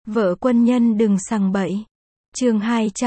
Vợ quân nhân đừng sằng bậy. Chương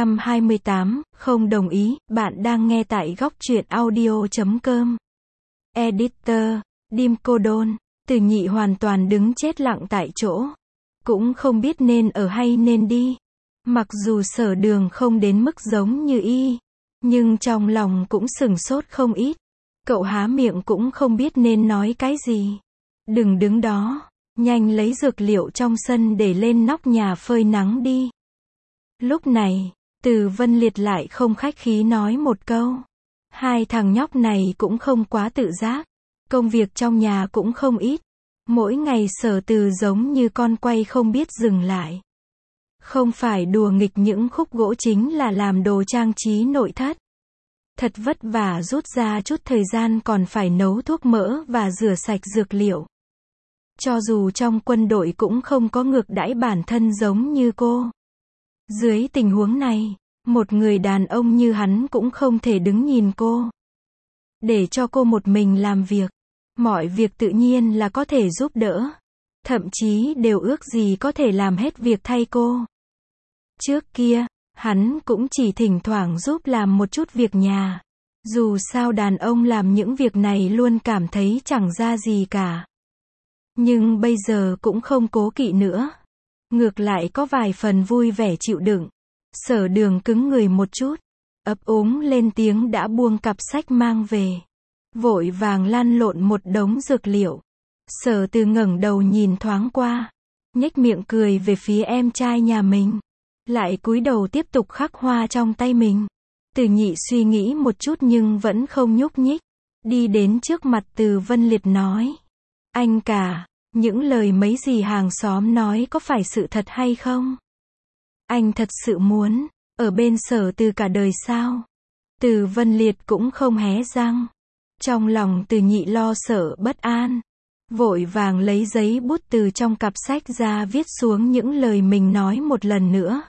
228, không đồng ý, bạn đang nghe tại góc truyện audio.com. Editor, Dim Cô Đôn. Từ Nhị hoàn toàn đứng chết lặng tại chỗ. Cũng không biết nên ở hay nên đi. Mặc dù Sở Đường không đến mức giống như y, nhưng trong lòng cũng sửng sốt không ít. Cậu há miệng cũng không biết nên nói cái gì. Đừng đứng đó, nhanh lấy dược liệu trong sân để lên nóc nhà phơi nắng đi. Lúc này, Từ Vân Liệt lại không khách khí nói một câu. Hai thằng nhóc này cũng không quá tự giác. Công việc trong nhà cũng không ít. Mỗi ngày Sở Từ giống như con quay không biết dừng lại. Không phải đùa nghịch những khúc gỗ chính là làm đồ trang trí nội thất. Thật vất vả rút ra chút thời gian còn phải nấu thuốc mỡ và rửa sạch dược liệu. Cho dù trong quân đội cũng không có ngược đãi bản thân giống như cô. Dưới tình huống này, một người đàn ông như hắn cũng không thể đứng nhìn cô. Để cho cô một mình làm việc. Mọi việc tự nhiên là có thể giúp đỡ. Thậm chí đều ước gì có thể làm hết việc thay cô. Trước kia, hắn cũng chỉ thỉnh thoảng giúp làm một chút việc nhà. Dù sao đàn ông làm những việc này luôn cảm thấy chẳng ra gì cả. Nhưng bây giờ cũng không cố kỵ nữa. Ngược lại có vài phần vui vẻ chịu đựng. Sở Đường cứng người một chút. Ấp úng lên tiếng đã buông cặp sách mang về. Vội vàng lăn lộn một đống dược liệu. Sở Từ ngẩng đầu nhìn thoáng qua. Nhếch miệng cười về phía em trai nhà mình. Lại cúi đầu tiếp tục khắc hoa trong tay mình. Từ Nhị suy nghĩ một chút nhưng vẫn không nhúc nhích. Đi đến trước mặt Từ Vân Liệt nói. Anh cả, những lời mấy gì hàng xóm nói có phải sự thật hay không? Anh thật sự muốn ở bên Sở Từ cả đời sao? Từ Vân Liệt cũng không hé răng. Trong lòng Từ Nhị lo sợ bất an. Vội vàng lấy giấy bút từ trong cặp sách ra viết xuống những lời mình nói một lần nữa.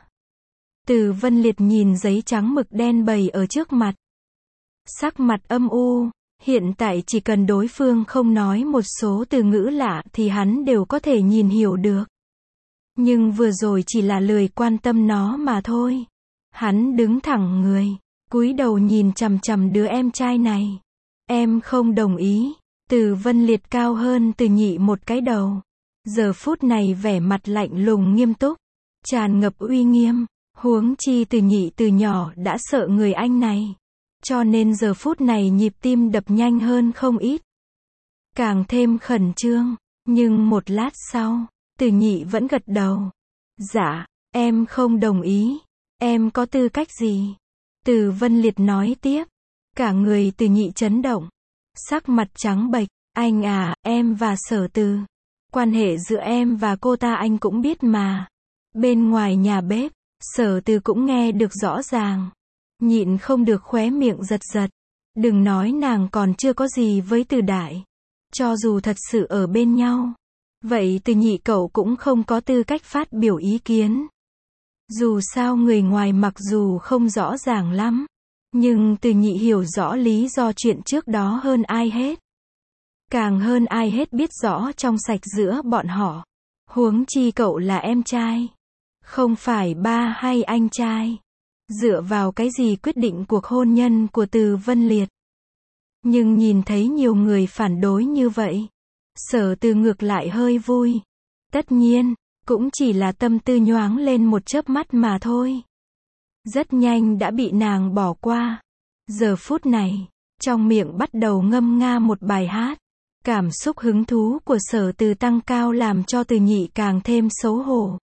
Từ Vân Liệt nhìn giấy trắng mực đen bày ở trước mặt. Sắc mặt âm u, hiện tại chỉ cần đối phương không nói một số từ ngữ lạ thì hắn đều có thể nhìn hiểu được. Nhưng vừa rồi chỉ là lười quan tâm nó mà thôi. Hắn đứng thẳng người, cúi đầu nhìn chằm chằm đứa em trai này. Em không đồng ý. Từ Vân Liệt cao hơn Từ Nhị một cái đầu. Giờ phút này vẻ mặt lạnh lùng nghiêm túc, tràn ngập uy nghiêm. Huống chi Từ Nhị từ nhỏ đã sợ người anh này. Cho nên giờ phút này nhịp tim đập nhanh hơn không ít. Càng thêm khẩn trương. Nhưng một lát sau, Từ Nhị vẫn gật đầu. Dạ, em không đồng ý. Em có tư cách gì? Từ Vân Liệt nói tiếp. Cả người Từ Nhị chấn động. Sắc mặt trắng bệch. Anh à, em và Sở Từ. Quan hệ giữa em và cô ta anh cũng biết mà. Bên ngoài nhà bếp, Sở Từ cũng nghe được rõ ràng. Nhịn không được khóe miệng giật giật. Đừng nói nàng còn chưa có gì với Từ Đại. Cho dù thật sự ở bên nhau. Vậy Từ Nhị cậu cũng không có tư cách phát biểu ý kiến. Dù sao người ngoài mặc dù không rõ ràng lắm. Nhưng Từ Nhị hiểu rõ lý do chuyện trước đó hơn ai hết. Càng hơn ai hết biết rõ trong sạch giữa bọn họ. Huống chi cậu là em trai. Không phải ba hay anh trai. Dựa vào cái gì quyết định cuộc hôn nhân của Từ Vân Liệt. Nhưng nhìn thấy nhiều người phản đối như vậy. Sở Từ ngược lại hơi vui. Tất nhiên, cũng chỉ là tâm tư nhoáng lên một chớp mắt mà thôi. Rất nhanh đã bị nàng bỏ qua. Giờ phút này, trong miệng bắt đầu ngâm nga một bài hát. Cảm xúc hứng thú của Sở Từ tăng cao làm cho Từ Nhị càng thêm xấu hổ.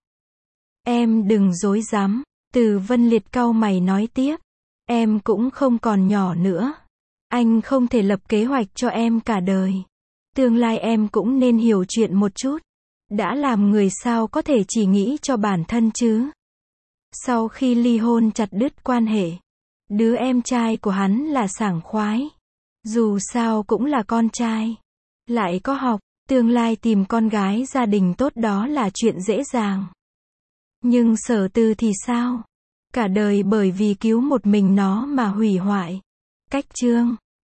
Em đừng dối dám. Từ Vân Liệt cau mày nói tiếp. Em cũng không còn nhỏ nữa. Anh không thể lập kế hoạch cho em cả đời. Tương lai em cũng nên hiểu chuyện một chút. Đã làm người sao có thể chỉ nghĩ cho bản thân chứ. Sau khi ly hôn chặt đứt quan hệ. Đứa em trai của hắn là sảng khoái. Dù sao cũng là con trai. Lại có học, tương lai tìm con gái gia đình tốt đó là chuyện dễ dàng. Nhưng Sở Từ thì sao? Cả đời bởi vì cứu một mình nó mà hủy hoại. Cách chương